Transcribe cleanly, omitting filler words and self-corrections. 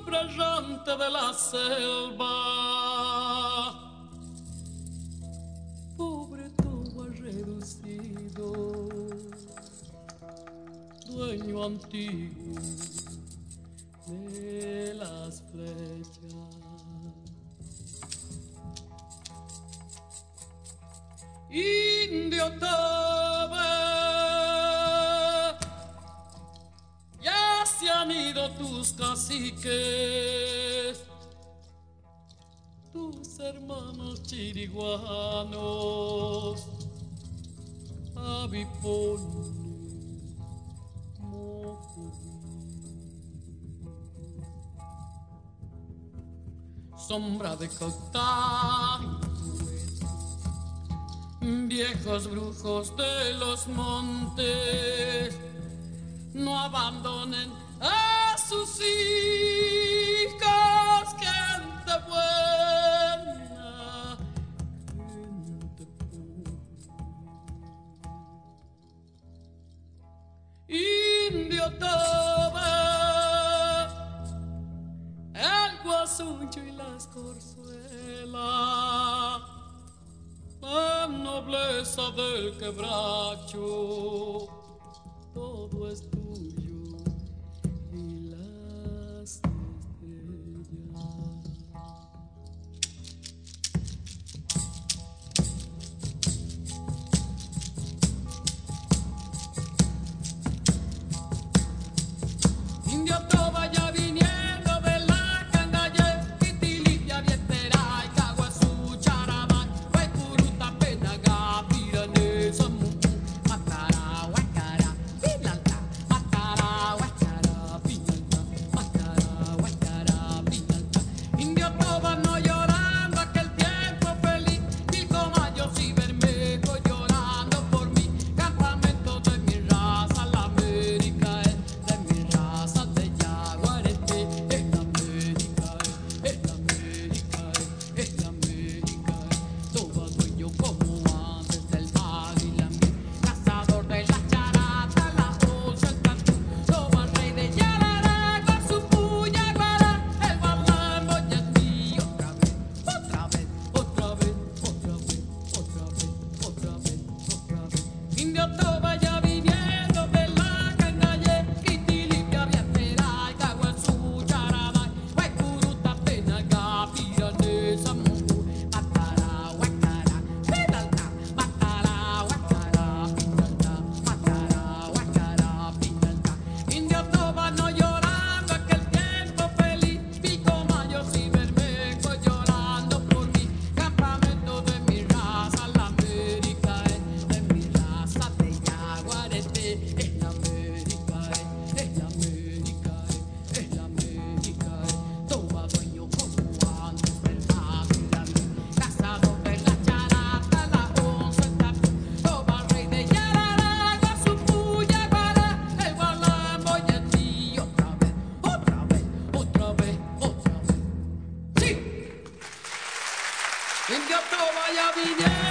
siempre errante de la selva. Pobre toba reducido, dueño antiguo de las flechas. Indio Toba, ya se han ido tus caciques, tus hermanos chiriguanos, Avipone, sombra de Coctá, viejos brujos de los montes, no abandonen a sus hijos, gente buena, gente pura. Indio Toba, el guasuncho y las corzuelas, la nobleza del quebracho, todo es tuyo y las estrellas. Indio Toba ya viniendo de la Candaye, Itilipia, Vietera y Caguazú, Charabán, Huaycuruta, Penaga, Piranesa, Mumu, Macara, Huaycara, Pinalta, Macara, Huaycara, Pinalta, Macara, Huaycara, Pinalta. Indio Toba no llorando aquel tiempo feliz, Pilcomayos y Bermejo llorando por mí, campamento de mi raza, la América es de mi raza, de Yaguareté, es la América, es la América, es la América, Toba dueño como antes del águila, cazador de la charata, la osa, el tatu, Toba rey de Yararagua, su puya guará, el balambo ya es mío, otra vez, otra vez, otra vez, otra vez, otra vez, otra vez, otra vez. Indio Toba ya viniendo de la Candaye, Itilipia, Vietera y Caguazú, Charabay, Huaycuruta, Penaga, Piranesa, Mumu, Macara, Huaycara, Pinalta, Macara, Huaycara, Pinalta, Macara, Huaycara, Pinalta. Indio Toba no llorando aquel tiempo feliz, Pilcomayos y Bermejo llorando por mí, campamento de mi raza, la América es de mi raza, de Yaguareté, es la América, es la América, es la América, Toba dueño como antes del águila, cazador de la charata, la onza, el tatu, Toba rey de Yararagua, su puya guará, el gualambo y el tío, otra vez, otra vez, otra vez, otra vez. ¡Sí! Indio Toba ya viniendo